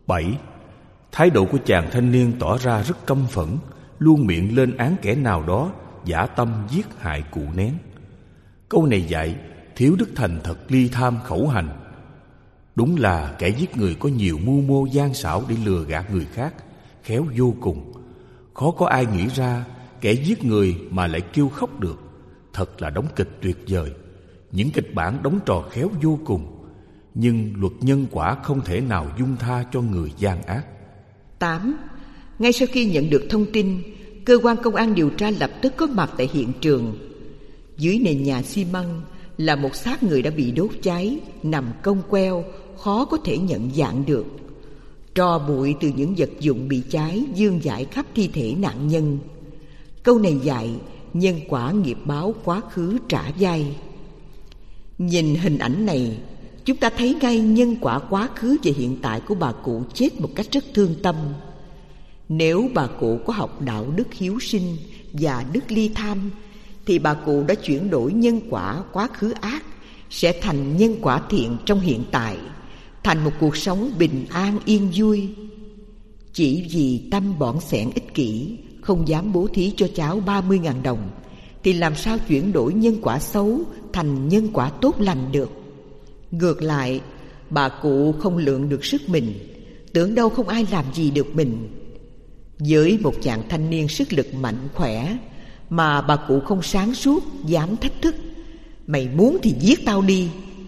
7. Thái độ của chàng thanh niên tỏ ra rất căm phẫn, luôn miệng lên án kẻ nào đó dã tâm giết hại cụ Nén. Câu này dạy thiếu đức thành thật ly tham khẩu hành. Đúng là kẻ giết người có nhiều mưu mô gian xảo để lừa gạt người khác, khéo vô cùng. Khó có ai nghĩ ra kẻ giết người mà lại kêu khóc được. Thật là đóng kịch tuyệt vời. Những kịch bản đóng trò khéo vô cùng. Nhưng luật nhân quả không thể nào dung tha cho người gian ác. 8. Ngay sau khi nhận được thông tin, cơ quan công an điều tra lập tức có mặt tại hiện trường. Dưới nền nhà xi măng là một xác người đã bị đốt cháy, nằm cong queo, khó có thể nhận dạng được. Tro bụi từ những vật dụng bị cháy vương vãi khắp thi thể nạn nhân. Câu này dạy nhân quả nghiệp báo quá khứ trả vai. Nhìn hình ảnh này, chúng ta thấy ngay nhân quả quá khứ và hiện tại của bà cụ chết một cách rất thương tâm. Nếu bà cụ có học đạo đức hiếu sinh và đức ly tham, thì bà cụ đã chuyển đổi nhân quả quá khứ ác sẽ thành nhân quả thiện trong hiện tại, thành một cuộc sống bình an yên vui. Chỉ vì tâm bỏn xẻn ích kỷ, không dám bố thí cho cháu 30.000 đồng, thì làm sao chuyển đổi nhân quả xấu thành nhân quả tốt lành được. Ngược lại, bà cụ không lượng được sức mình, tưởng đâu không ai làm gì được mình. Với một chàng thanh niên sức lực mạnh khỏe mà bà cụ không sáng suốt, dám thách thức: "Mày muốn thì giết tao đi."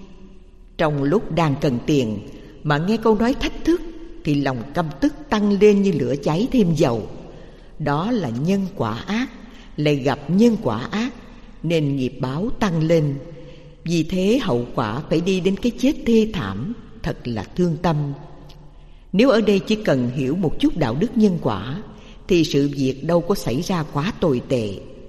Trong lúc đang cần tiền mà nghe câu nói thách thức thì lòng căm tức tăng lên như lửa cháy thêm dầu. Đó là nhân quả ác lại gặp nhân quả ác, nên nghiệp báo tăng lên. Vì thế hậu quả phải đi đến cái chết thê thảm, thật là thương tâm. Nếu ở đây chỉ cần hiểu một chút đạo đức nhân quả thì sự việc đâu có xảy ra quá tồi tệ.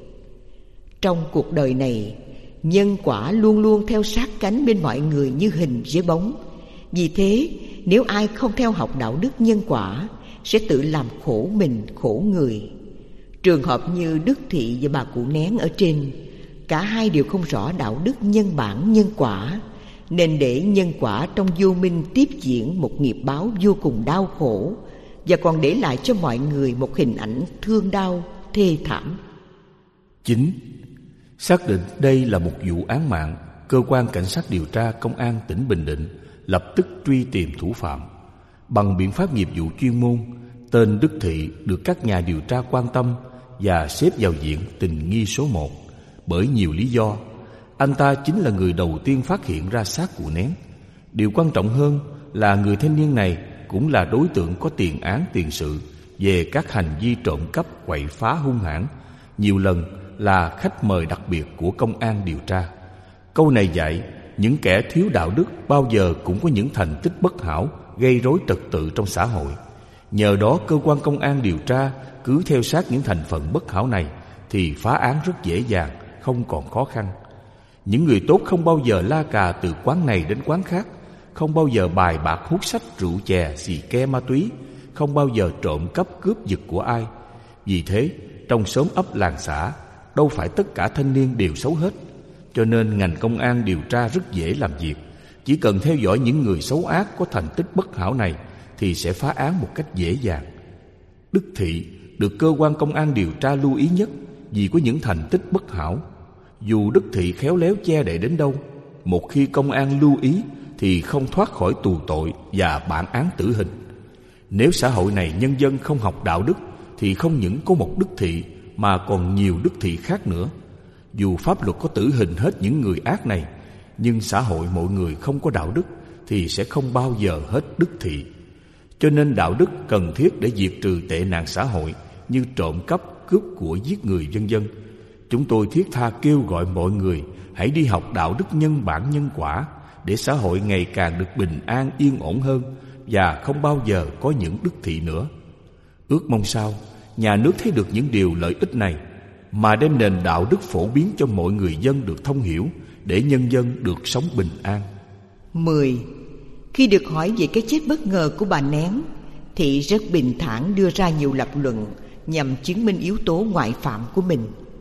Trong cuộc đời này, nhân quả luôn luôn theo sát cánh bên mọi người như hình với bóng. Vì thế, nếu ai không theo học đạo đức nhân quả sẽ tự làm khổ mình, khổ người. Trường hợp như Đức Thị và bà cụ Nén ở trên, cả hai đều không rõ đạo đức nhân bản nhân quả, nên để nhân quả trong vô minh tiếp diễn một nghiệp báo vô cùng đau khổ, và còn để lại cho mọi người một hình ảnh thương đau, thê thảm. 9. Xác định đây là một vụ án mạng, cơ quan cảnh sát điều tra công an tỉnh Bình Định lập tức truy tìm thủ phạm. Bằng biện pháp nghiệp vụ chuyên môn, tên Đức Thị được các nhà điều tra quan tâm và xếp vào diện tình nghi số 1 bởi nhiều lý do. Anh ta chính là người đầu tiên phát hiện ra xác cụ Nén. Điều quan trọng hơn là người thanh niên này cũng là đối tượng có tiền án tiền sự về các hành vi trộm cắp, quậy phá hung hãn, nhiều lần là khách mời đặc biệt của công an điều tra. Câu này dạy những kẻ thiếu đạo đức bao giờ cũng có những thành tích bất hảo, gây rối trật tự trong xã hội. Nhờ đó cơ quan công an điều tra cứ theo sát những thành phần bất hảo này thì phá án rất dễ dàng, không còn khó khăn. Những người tốt không bao giờ la cà từ quán này đến quán khác, không bao giờ bài bạc hút sách, rượu chè, xì ke ma túy, không bao giờ trộm cắp cướp giật của ai. Vì thế, trong xóm ấp làng xã, đâu phải tất cả thanh niên đều xấu hết. Cho nên ngành công an điều tra rất dễ làm việc. Chỉ cần theo dõi những người xấu ác có thành tích bất hảo này thì sẽ phá án một cách dễ dàng. Đức Thị được cơ quan công an điều tra lưu ý nhất vì có những thành tích bất hảo. Dù Đức Thị khéo léo che đậy đến đâu, một khi công an lưu ý thì không thoát khỏi tù tội và bản án tử hình. Nếu xã hội này nhân dân không học đạo đức thì không những có một Đức Thị mà còn nhiều Đức Thị khác nữa. Dù pháp luật có tử hình hết những người ác này, nhưng xã hội mọi người không có đạo đức thì sẽ không bao giờ hết Đức Thị. Cho nên đạo đức cần thiết để diệt trừ tệ nạn xã hội như trộm cắp, cướp của, giết người vân vân. Chúng tôi thiết tha kêu gọi mọi người hãy đi học đạo đức nhân bản nhân quả để xã hội ngày càng được bình an yên ổn hơn và không bao giờ có những Đức Thị nữa. Ước mong sao nhà nước thấy được những điều lợi ích này mà đem nền đạo đức phổ biến cho mọi người dân được thông hiểu để nhân dân được sống bình an. 10. Khi được hỏi về cái chết bất ngờ của bà Nén, Thị rất bình thản đưa ra nhiều lập luận nhằm chứng minh yếu tố ngoại phạm của mình.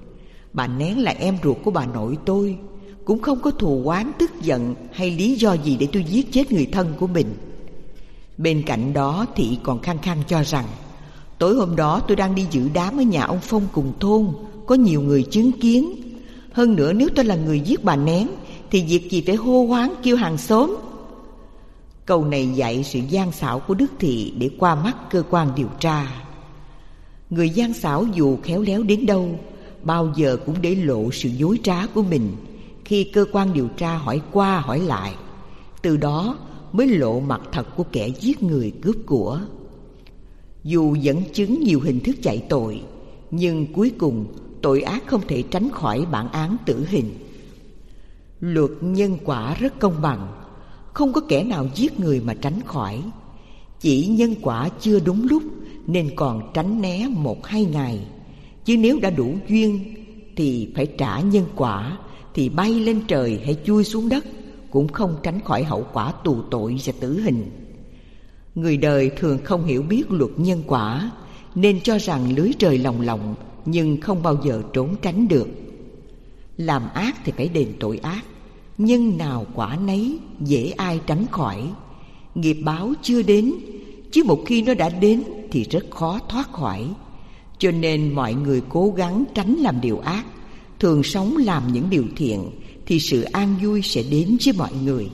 Bà Nén là em ruột của bà nội tôi, cũng không có thù oán tức giận hay lý do gì để tôi giết chết người thân của mình. Bên cạnh đó Thị còn khăng khăng cho rằng tối hôm đó tôi đang đi dự đám ở nhà ông Phong cùng thôn, có nhiều người chứng kiến. Hơn nữa nếu tôi là người giết bà Nén thì việc gì phải hô hoán kêu hàng xóm. Câu này dạy sự gian xảo của Đức Thị để qua mắt cơ quan điều tra. Người gian xảo dù khéo léo đến đâu, bao giờ cũng để lộ sự dối trá của mình khi cơ quan điều tra hỏi qua hỏi lại. Từ đó mới lộ mặt thật của kẻ giết người cướp của. Dù dẫn chứng nhiều hình thức chạy tội, nhưng cuối cùng tội ác không thể tránh khỏi bản án tử hình. Luật nhân quả rất công bằng, không có kẻ nào giết người mà tránh khỏi. Chỉ nhân quả chưa đúng lúc nên còn tránh né 1-2 ngày. Chứ nếu đã đủ duyên thì phải trả nhân quả, thì bay lên trời hay chui xuống đất cũng không tránh khỏi hậu quả tù tội và tử hình. Người đời thường không hiểu biết luật nhân quả, nên cho rằng lưới trời lồng lộng nhưng không bao giờ trốn tránh được. Làm ác thì phải đền tội ác, nhân nào quả nấy, dễ ai tránh khỏi. Nghiệp báo chưa đến, chứ một khi nó đã đến thì rất khó thoát khỏi. Cho nên mọi người cố gắng tránh làm điều ác, thường sống làm những điều thiện, thì sự an vui sẽ đến với mọi người.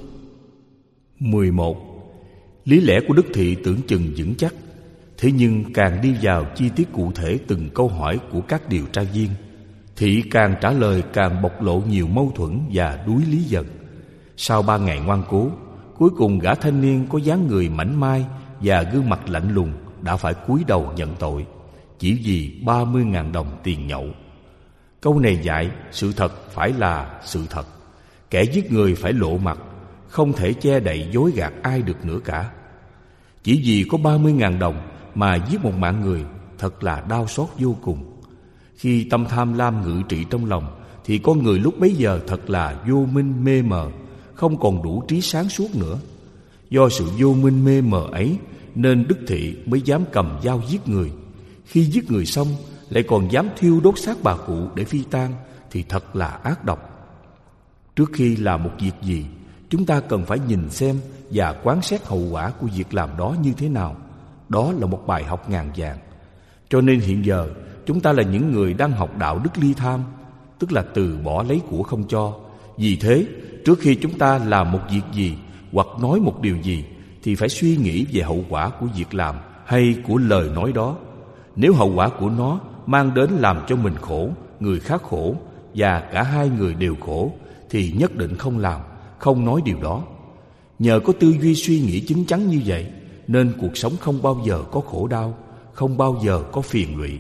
11. Lý lẽ của Đức Thị tưởng chừng vững chắc, thế nhưng càng đi vào chi tiết cụ thể từng câu hỏi của các điều tra viên, Thị càng trả lời càng bộc lộ nhiều mâu thuẫn và đuối lý dần. Sau 3 ngày ngoan cố, cuối cùng gã thanh niên có dáng người mảnh mai và gương mặt lạnh lùng đã phải cúi đầu nhận tội, chỉ vì 30.000 đồng tiền nhậu. Câu này dạy sự thật phải là sự thật. Kẻ giết người phải lộ mặt, không thể che đậy dối gạt ai được nữa cả. Chỉ vì có 30.000 đồng mà giết một mạng người thật là đau xót vô cùng. Khi tâm tham lam ngự trị trong lòng thì con người lúc bấy giờ thật là vô minh mê mờ, không còn đủ trí sáng suốt nữa. Do sự vô minh mê mờ ấy nên Đức Thị mới dám cầm dao giết người. Khi giết người xong lại còn dám thiêu đốt xác bà cụ để phi tang thì thật là ác độc. Trước khi làm một việc gì, chúng ta cần phải nhìn xem và quán xét hậu quả của việc làm đó như thế nào. Đó là một bài học ngàn vàng. Cho nên hiện giờ chúng ta là những người đang học đạo đức ly tham, tức là từ bỏ lấy của không cho. Vì thế, trước khi chúng ta làm một việc gì hoặc nói một điều gì thì phải suy nghĩ về hậu quả của việc làm hay của lời nói đó. Nếu hậu quả của nó mang đến làm cho mình khổ, người khác khổ và cả hai người đều khổ thì nhất định không làm, không nói điều đó. Nhờ có tư duy suy nghĩ chín chắn như vậy nên cuộc sống không bao giờ có khổ đau, không bao giờ có phiền lụy.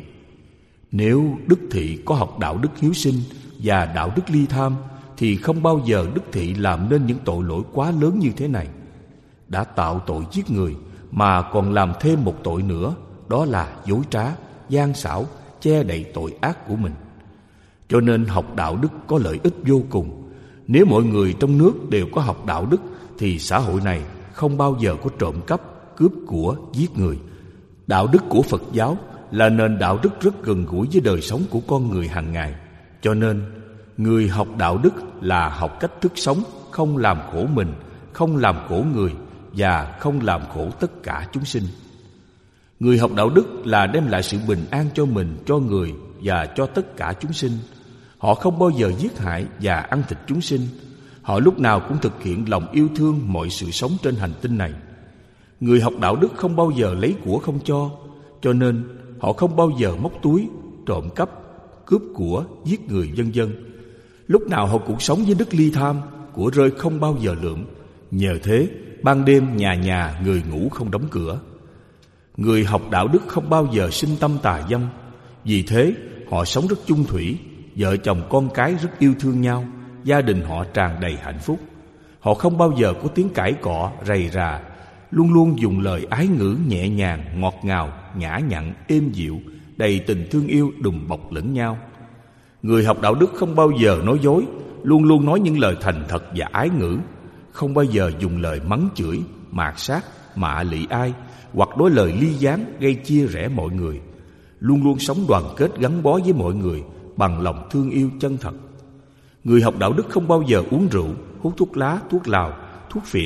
Nếu Đức Thị có học đạo đức hiếu sinh và đạo đức ly tham thì không bao giờ Đức Thị làm nên những tội lỗi quá lớn như thế này. Đã tạo tội giết người mà còn làm thêm một tội nữa, đó là dối trá, gian xảo, che đậy tội ác của mình. Cho nên học đạo đức có lợi ích vô cùng. Nếu mọi người trong nước đều có học đạo đức thì xã hội này không bao giờ có trộm cắp, cướp của, giết người. Đạo đức của Phật giáo là nền đạo đức rất gần gũi với đời sống của con người hàng ngày. Cho nên người học đạo đức là học cách thức sống, không làm khổ mình, không làm khổ người và không làm khổ tất cả chúng sinh. Người học đạo đức là đem lại sự bình an cho mình, cho người và cho tất cả chúng sinh. Họ không bao giờ giết hại và ăn thịt chúng sinh. Họ lúc nào cũng thực hiện lòng yêu thương mọi sự sống trên hành tinh này. Người học đạo đức không bao giờ lấy của không cho nên họ không bao giờ móc túi, trộm cắp, cướp của, giết người vân vân. Lúc nào họ cũng sống với đức ly tham, của rơi không bao giờ lượm. Nhờ thế, ban đêm nhà nhà người ngủ không đóng cửa. Người học đạo đức không bao giờ sinh tâm tà dâm. Vì thế, họ sống rất chung thủy, vợ chồng con cái rất yêu thương nhau, gia đình họ tràn đầy hạnh phúc. Họ không bao giờ có tiếng cãi cọ, rầy rà, luôn luôn dùng lời ái ngữ nhẹ nhàng, ngọt ngào, nhã nhặn, êm dịu, đầy tình thương yêu đùm bọc lẫn nhau. Người học đạo đức không bao giờ nói dối, luôn luôn nói những lời thành thật và ái ngữ, không bao giờ dùng lời mắng chửi, mạt sát, mạ lị ai, hoặc nói lời ly gián gây chia rẽ mọi người. Luôn luôn sống đoàn kết gắn bó với mọi người bằng lòng thương yêu chân thật. Người học đạo đức không bao giờ uống rượu, hút thuốc lá, thuốc lào, thuốc phiện,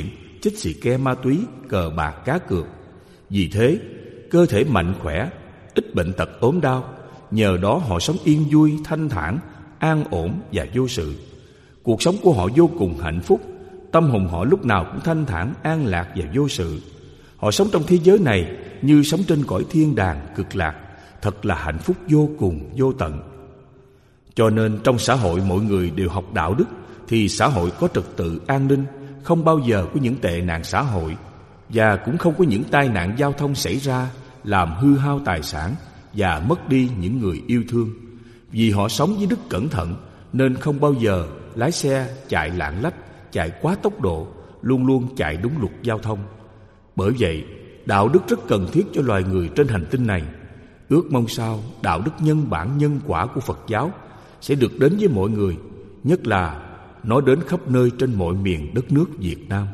chích xì ke ma túy, cờ bạc cá cược. Vì thế, cơ thể mạnh khỏe, ít bệnh tật ốm đau. Nhờ đó họ sống yên vui, thanh thản, an ổn và vô sự. Cuộc sống của họ vô cùng hạnh phúc. Tâm hồn họ lúc nào cũng thanh thản, an lạc và vô sự. Họ sống trong thế giới này như sống trên cõi thiên đàng cực lạc. Thật là hạnh phúc vô cùng, vô tận. Cho nên trong xã hội mọi người đều học đạo đức, thì xã hội có trật tự an ninh, không bao giờ có những tệ nạn xã hội, và cũng không có những tai nạn giao thông xảy ra làm hư hao tài sản và mất đi những người yêu thương. Vì họ sống với đức cẩn thận nên không bao giờ lái xe chạy lạng lách, chạy quá tốc độ, luôn luôn chạy đúng luật giao thông. Bởi vậy, đạo đức rất cần thiết cho loài người trên hành tinh này. Ước mong sao đạo đức nhân bản nhân quả của Phật giáo sẽ được đến với mọi người, nhất là nó đến khắp nơi trên mọi miền đất nước Việt Nam.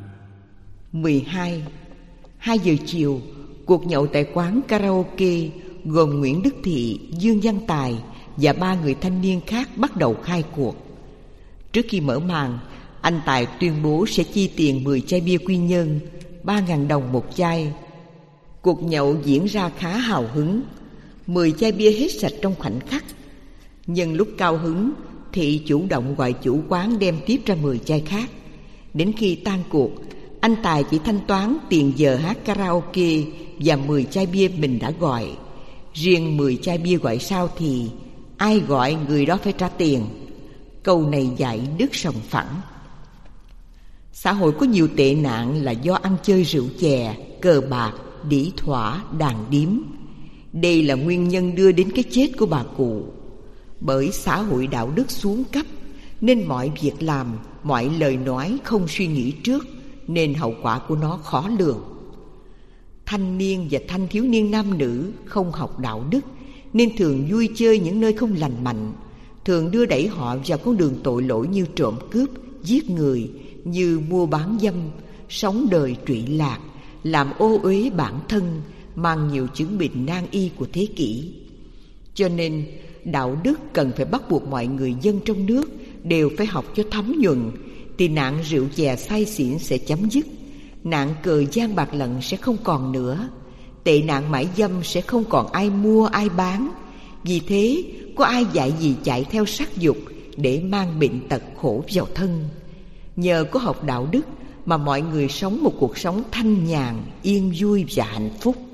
12. 2 giờ chiều, cuộc nhậu tại quán karaoke gồm Nguyễn Đức Thị, Dương Văn Tài và 3 người thanh niên khác bắt đầu khai cuộc. Trước khi mở màn, anh Tài tuyên bố sẽ chi tiền 10 chai bia Quy Nhơn, 3.000 đồng một chai. Cuộc nhậu diễn ra khá hào hứng. 10 chai bia hết sạch trong khoảnh khắc. Nhân lúc cao hứng, Thị chủ động gọi chủ quán đem tiếp ra 10 chai khác. Đến khi tan cuộc, anh Tài chỉ thanh toán tiền giờ hát karaoke và 10 chai bia mình đã gọi. Riêng 10 chai bia gọi sau thì ai gọi người đó phải trả tiền. Câu này dạy đức sòng phẳng. Xã hội có nhiều tệ nạn là do ăn chơi rượu chè, cờ bạc, đĩ thỏa, đàn điếm. Đây là nguyên nhân đưa đến cái chết của bà cụ. Bởi xã hội đạo đức xuống cấp nên mọi việc làm, mọi lời nói không suy nghĩ trước, nên hậu quả của nó khó lường. Thanh niên và thanh thiếu niên nam nữ không học đạo đức nên thường vui chơi những nơi không lành mạnh, thường đưa đẩy họ vào con đường tội lỗi như trộm cướp, giết người, như mua bán dâm, sống đời trụy lạc, làm ô uế bản thân, mang nhiều chứng bệnh nan y của thế kỷ. Cho nên đạo đức cần phải bắt buộc mọi người dân trong nước đều phải học cho thấm nhuần, thì nạn rượu chè say xỉn sẽ chấm dứt, nạn cờ gian bạc lận sẽ không còn nữa, tệ nạn mại dâm sẽ không còn ai mua ai bán. Vì thế có ai dạy gì chạy theo sắc dục để mang bệnh tật khổ vào thân. Nhờ có học đạo đức mà mọi người sống một cuộc sống thanh nhàn, yên vui và hạnh phúc.